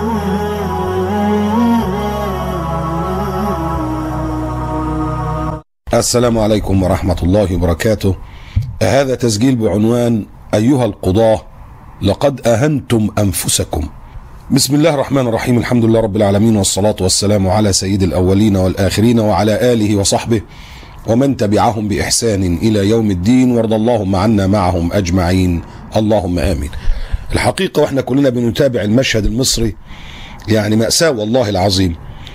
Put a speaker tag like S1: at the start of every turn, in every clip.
S1: السلام عليكم ورحمة الله وبركاته. هذا تسجيل بعنوان أيها القضاة لقد أهنتم أنفسكم. بسم الله الرحمن الرحيم، الحمد لله رب العالمين، والصلاة والسلام على سيد الأولين والآخرين وعلى آله وصحبه ومن تبعهم بإحسان إلى يوم الدين، وارض اللهم عنا معهم أجمعين، اللهم آمين. الحقيقة وإحنا كلنا بنتابع المشهد المصري، يعني مأساة والله العظيم.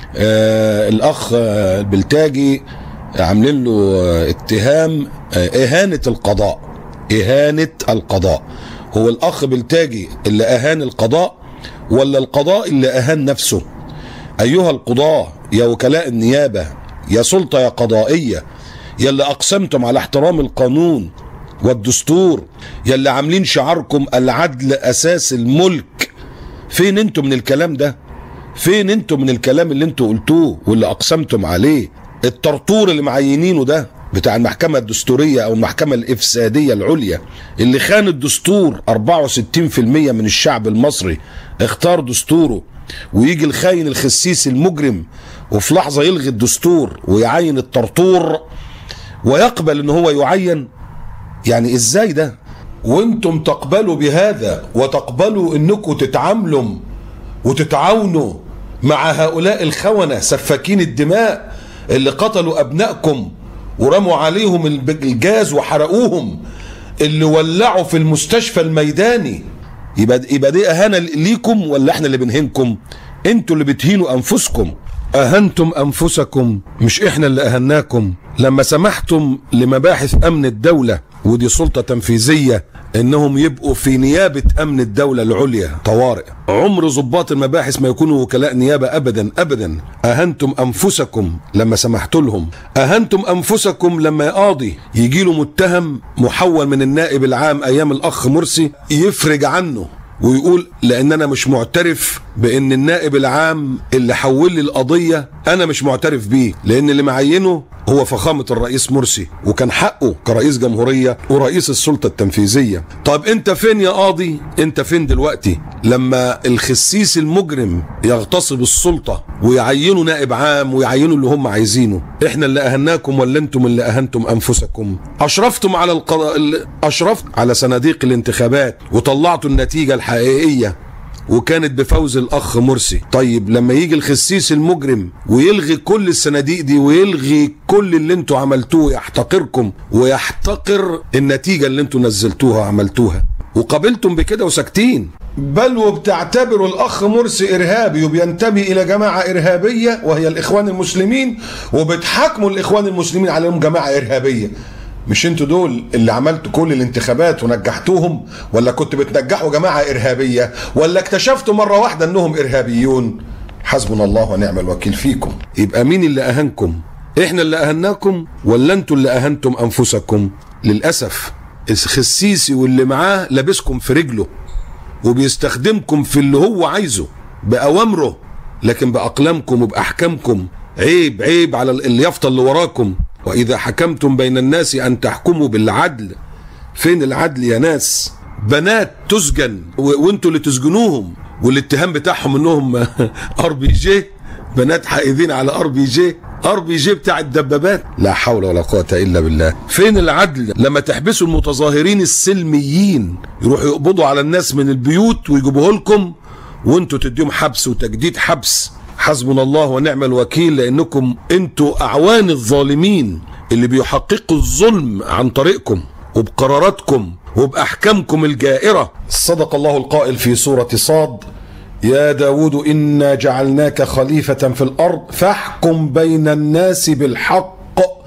S1: الأخ البلتاجي عاملين له اتهام إهانة القضاء. إهانة القضاء. هو الأخ بلتاجي اللي أهان القضاء ولا القضاء اللي أهان نفسه؟ أيها القضاة يا وكلاء النيابة، يا سلطة يا قضائية، يا اللي أقسمتم على احترام القانون والدستور، يا اللي عاملين شعاركم العدل أساس الملك، فين انتم من الكلام ده؟ فين انتم من الكلام اللي انتم قلتوه واللي أقسمتم عليه؟ الطرطور اللي معينينه ده بتاع المحكمة الدستورية أو المحكمة الإفسادية العليا اللي خان الدستور، 64% من الشعب المصري اختار دستوره، ويجي الخاين الخسيس المجرم وفي لحظة يلغي الدستور ويعين الطرطور ويقبل ان هو يعين. يعني ازاي ده؟ وانتم تقبلوا بهذا وتقبلوا انكم تتعاملوا وتتعاونوا مع هؤلاء الخونة سفاكين الدماء اللي قتلوا ابنائكم ورموا عليهم الجاز وحرقوهم، اللي ولعوا في المستشفى الميداني. يبقى دي اهانة ليكم ولا احنا اللي بنهنكم؟ انتوا اللي بتهينوا انفسكم. اهنتم انفسكم، مش احنا اللي اهناكم لما سمحتم لمباحث امن الدولة، ودي سلطة تنفيذية، انهم يبقوا في نيابة امن الدولة العليا طوارئ. عمر ضباط المباحث ما يكونوا وكلاء نيابة ابدا ابدا. اهنتم انفسكم لما سمحتوا لهم. اهنتم انفسكم لما قاضي يجي له متهم محول من النائب العام ايام الاخ مرسي يفرج عنه ويقول لان انا مش معترف بان النائب العام اللي حول لي القضية انا مش معترف بيه، لان اللي معينه هو فخامة الرئيس مرسي وكان حقه كرئيس جمهورية ورئيس السلطة التنفيذية. طب انت فين يا قاضي؟ انت فين دلوقتي لما الخسيس المجرم يغتصب السلطة ويعينوا نائب عام ويعينوا اللي هم عايزينه؟ احنا اللي اهناكم ولا انتم اللي اهنتم انفسكم؟ اشرفتم على اشرفت على صناديق الانتخابات وطلعتوا النتيجة الحقيقية وكانت بفوز الاخ مرسي. طيب لما يجي الخسيس المجرم ويلغي كل الصناديق دي ويلغي كل اللي انتوا عملتوه، يحتقركم ويحتقر النتيجة اللي انتوا نزلتوها وعملتوها، وقابلتم بكده وساكتين، بل وبتعتبروا الاخ مرسي ارهابي وبينتمي الى جماعة ارهابية وهي الاخوان المسلمين، وبتحاكموا الاخوان المسلمين عليهم جماعة ارهابية. مش انتوا دول اللي عملتوا كل الانتخابات ونجحتوهم؟ ولا كنتوا بتنجحوا جماعة إرهابية؟ ولا اكتشفتوا مرة واحدة انهم إرهابيون؟ حسبنا الله ونعم الوكيل فيكم. يبقى مين اللي أهنكم؟ احنا اللي أهناكم ولا انتوا اللي أهنتم أنفسكم؟ للأسف الخسيسي واللي معاه لابسكم في رجله وبيستخدمكم في اللي هو عايزه بأوامره، لكن بأقلامكم وبأحكامكم. عيب عيب على اليافطة اللي وراكم. وإذا حكمتم بين الناس أن تحكموا بالعدل. فين العدل يا ناس؟ بنات تسجن وانتوا اللي تسجنوهم، والاتهام بتاعهم انهم RPG، بنات حائزين على RPG بتاع الدبابات. لا حول ولا قوة إلا بالله. فين العدل لما تحبسوا المتظاهرين السلميين يروحوا يقبضوا على الناس من البيوت ويجيبوه لكم وانتوا تديهم حبس وتجديد حبس؟ حسبنا الله ونعم الوكيل، لأنكم انتوا أعوان الظالمين اللي بيحققوا الظلم عن طريقكم وبقراراتكم وبأحكامكم الجائرة. صدق الله القائل في سورة صاد: يا داود إنا جعلناك خليفة في الأرض فاحكم بين الناس بالحق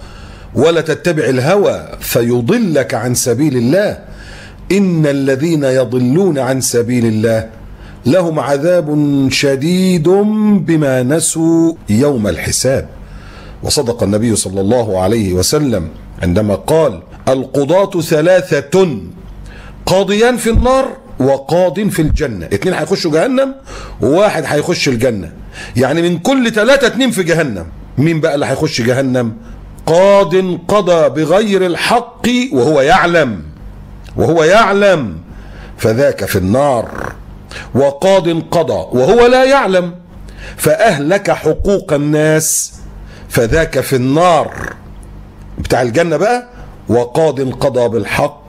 S1: ولا تتبع الهوى فيضلك عن سبيل الله إن الذين يضلون عن سبيل الله لهم عذاب شديد بما نسوا يوم الحساب. وصدق النبي صلى الله عليه وسلم عندما قال: القضاة ثلاثة، قاضيان في النار وقاض في الجنة. 2 هيخشوا جهنم وواحد هيخش الجنة، يعني من كل 3 2 في جهنم. مين بقى اللي هيخش جهنم؟ قاض قضى بغير الحق وهو يعلم فذاك في النار. وقاض قضى وهو لا يعلم فأهلك حقوق الناس فذاك في النار. بتاع الجنة بقى وقاض قضى بالحق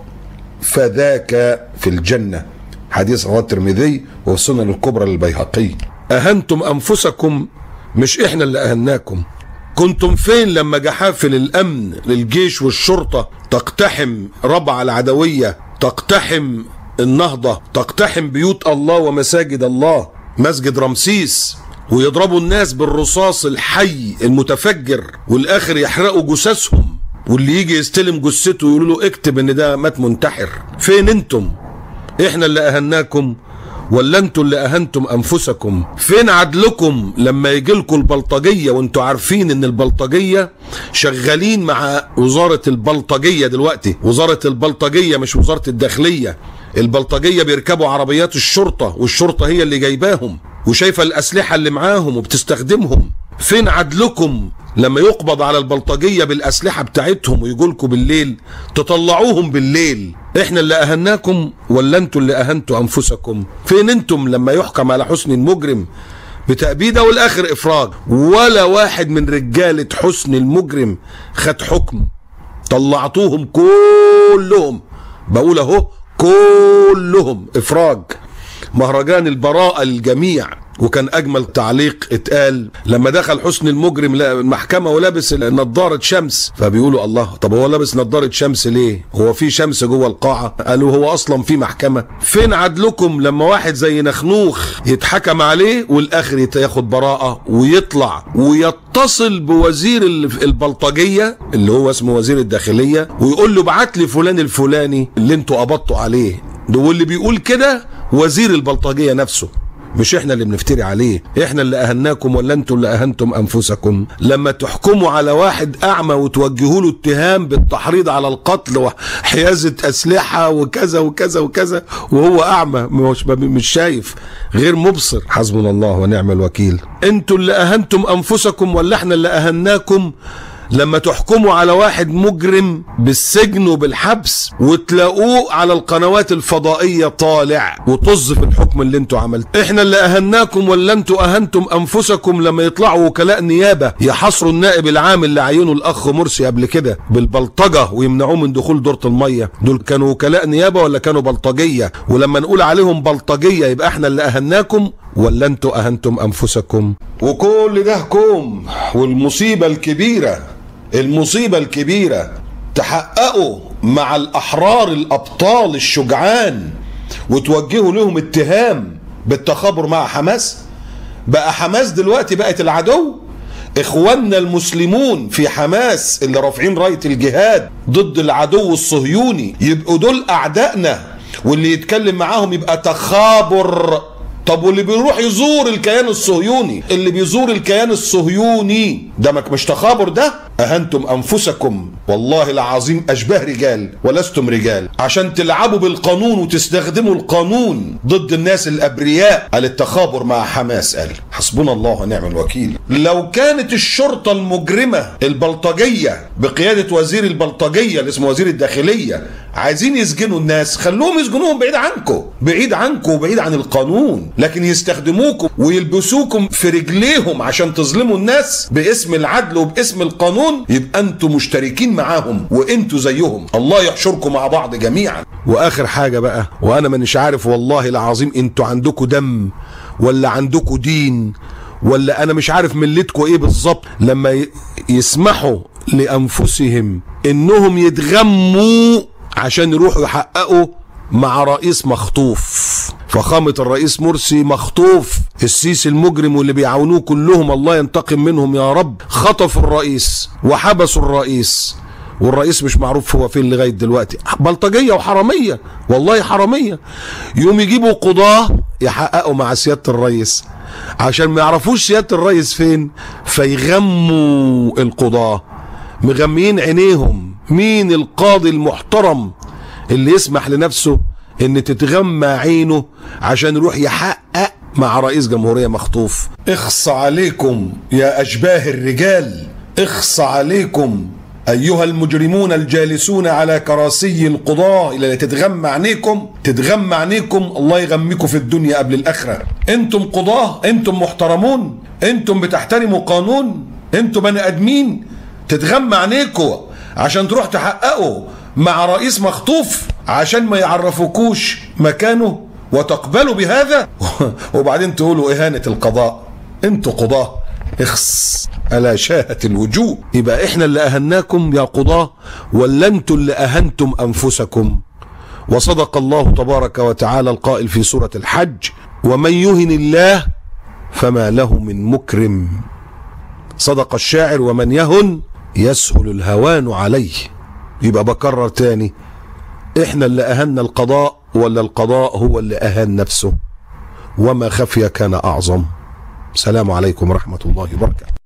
S1: فذاك في الجنة. حديث رواه الترمذي والسنن الكبرى للبيهقي. أهنتم أنفسكم، مش إحنا اللي أهناكم. كنتم فين لما جحافل الأمن للجيش والشرطة تقتحم ربع العدوية، تقتحم النهضة، تقتحم بيوت الله ومساجد الله، مسجد رمسيس، ويضربوا الناس بالرصاص الحي المتفجر والآخر يحرقوا جثثهم، واللي يجي يستلم جثته يقولوا له اكتب ان ده مات منتحر؟ فين انتم؟ احنا اللي اهناكم ولا انتوا اللي اهنتم انفسكم؟ فين عدلكم لما يجي لكم البلطجيه وانتوا عارفين ان البلطجيه شغالين مع وزاره البلطجيه دلوقتي؟ وزاره البلطجيه مش وزاره الداخليه. البلطجيه بيركبوا عربيات الشرطه والشرطه هي اللي جايباهم وشايفه الاسلحه اللي معاهم وبتستخدمهم. فين عدلكم لما يقبض على البلطجيه بالاسلحه بتاعتهم ويجولكوا بالليل تطلعوهم بالليل؟ احنا اللي اهناكم ولا انتوا اللي اهنتوا انفسكم؟ فين انتم لما يحكم على حسني المجرم بتأبيده والاخر افراج؟ ولا واحد من رجالة حسني المجرم خد حكم، طلعتوهم كلهم، بقول اهو كلهم افراج. مهرجان البراءة للجميع. وكان اجمل تعليق اتقال لما دخل حسني المجرم المحكمه ولابس نظاره شمس، فبيقولوا الله، طب هو لابس نظاره شمس ليه؟ هو في شمس جوه القاعه؟ قالوا هو اصلا في محكمه. فين عدلكم لما واحد زي نخنوخ يتحكم عليه والاخر ياخد براءه ويطلع ويتصل بوزير البلطجيه اللي هو اسمه وزير الداخليه ويقول له ابعت لي فلان الفلاني اللي انتوا قبضتوا عليه ده؟ واللي بيقول كده وزير البلطجيه نفسه، مش احنا اللي بنفتري عليه. احنا اللي اهناكم ولا انتوا اللي اهنتم انفسكم؟ لما تحكموا على واحد اعمى وتوجهوا له اتهام بالتحريض على القتل وحيازة اسلحة وكذا وكذا وكذا وهو اعمى مش شايف غير مبصر، حسبنا الله ونعم الوكيل. انتوا اللي اهنتم انفسكم ولا احنا اللي اهناكم لما تحكموا على واحد مجرم بالسجن وبالحبس وتلاقوه على القنوات الفضائية طالع وطز في الحكم اللي انتوا عملتوا؟ احنا اللي اهناكم ولا انتوا اهنتم انفسكم لما يطلعوا وكلاء نيابة يحاصروا النائب العام اللي عينه الاخ مرسي قبل كده بالبلطجة ويمنعوه من دخول دورة المية؟ دول كانوا وكلاء نيابة ولا كانوا بلطجية؟ ولما نقول عليهم بلطجية يبقى احنا اللي اهناكم ولا انتوا اهنتم انفسكم؟ وكل ده كوم. والمصيبة الكبيرة، المصيبة الكبيرة تحققوا مع الأحرار الأبطال الشجعان وتوجهوا لهم اتهام بالتخابر مع حماس. بقى حماس دلوقتي بقت العدو. إخواننا المسلمون في حماس اللي رافعين راية الجهاد ضد العدو الصهيوني يبقوا دول أعدائنا، واللي يتكلم معاهم يبقى تخابر. طب واللي بيروح يزور الكيان الصهيوني، اللي بيزور الكيان الصهيوني ده مش تخابر؟ ده أهنتم أنفسكم والله العظيم أشباه رجال ولستم رجال عشان تلعبوا بالقانون وتستخدموا القانون ضد الناس الأبرياء. قال التخابر مع حماس، قال حسبنا الله ونعم الوكيل. لو كانت الشرطة المجرمة البلطجية بقيادة وزير البلطجية اللي اسمه وزير الداخلية عايزين يسجنوا الناس، خلوهم يسجنوهم بعيد عنكم، بعيد عنكم وبعيد عن القانون. لكن يستخدموكم ويلبسوكم في رجليهم عشان تظلموا الناس باسم العدل وباسم القانون، يبقى انتوا مشتركين معاهم وانتوا زيهم. الله يحشركم مع بعض جميعا. واخر حاجة بقى، وانا مانيش عارف والله العظيم انتوا عندكم دم ولا عندكم دين ولا انا مش عارف ملتكم ايه بالظبط، لما يسمحوا لانفسهم انهم يتغموا عشان يروحوا يحققوا مع رئيس مخطوف. فخامة الرئيس مرسي مخطوف، السيسي المجرم واللي بيعاونوه كلهم الله ينتقم منهم يا رب، خطفوا الرئيس وحبسوا الرئيس، والرئيس مش معروف هو فين لغاية دلوقتي. بلطجية وحرامية، والله حرامية. يوم يجيبوا قضاة يحققوا مع سيادة الرئيس عشان ما يعرفوش سيادة الرئيس فين، فيغموا القضاة، مغميين عينيهم. مين القاضي المحترم اللي يسمح لنفسه ان تتغمى عينه عشان يروح يحقق مع رئيس جمهورية مخطوف؟ اخص عليكم يا اشباه الرجال، اخص عليكم أيها المجرمون الجالسون على كراسي القضاة اللي تتغمى عينيكم، الله يغميكم في الدنيا قبل الآخرة. أنتم قضاة، أنتم محترمون، أنتم بتحترموا قانون، أنتم بني آدمين، تتغمى عينيكم عشان تروح تحققوا مع رئيس مخطوف عشان ما يعرفوكوش مكانه وتقبلوا بهذا وبعدين تقولوا إهانة القضاء. أنتم قضاة، اخس ألا شاهت الوجوه. يبقى احنا اللي أهناكم يا قضاة ولا انتم اللي أهنتم أنفسكم؟ وصدق الله تبارك وتعالى القائل في سورة الحج: ومن يهن الله فما له من مكرم. صدق الشاعر: ومن يهن يسهل الهوان عليه. يبقى بكرر تاني، احنا اللي أهنا القضاء ولا القضاء هو اللي أهان نفسه؟ وما خفي كان أعظم. السلام عليكم ورحمة الله وبركاته.